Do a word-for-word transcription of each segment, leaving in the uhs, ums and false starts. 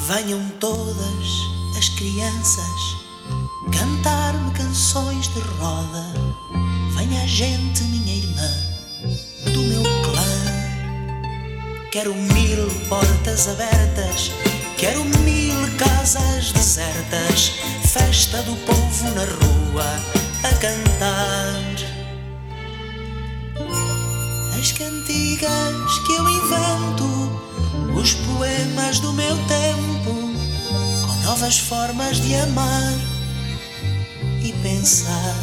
Venham todas as crianças cantar-me canções de roda. Venha a gente, minha irmã, do meu clã. Quero mil portas abertas, quero mil casas desertas, festa do povo na rua a cantar as cantigas que eu invento, os poemas do meu tempo, com novas formas de amar e pensar.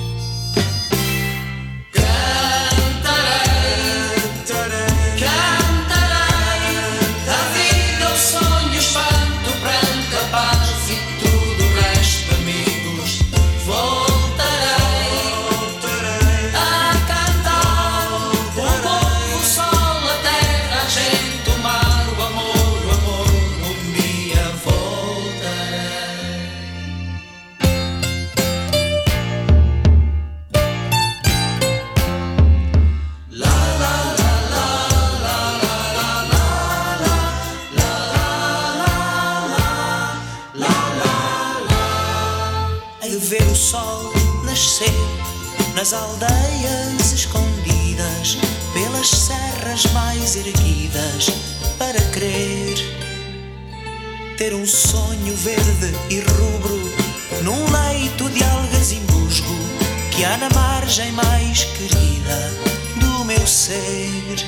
Ver o sol nascer nas aldeias escondidas, pelas serras mais erguidas, para crer. Ter um sonho verde e rubro num leito de algas e musgo que há na margem mais querida do meu ser.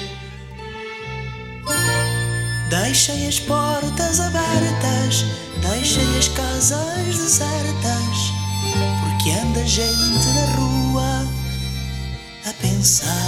Deixem as portas abertas, deixem as casas desertas, porque anda gente na rua a pensar.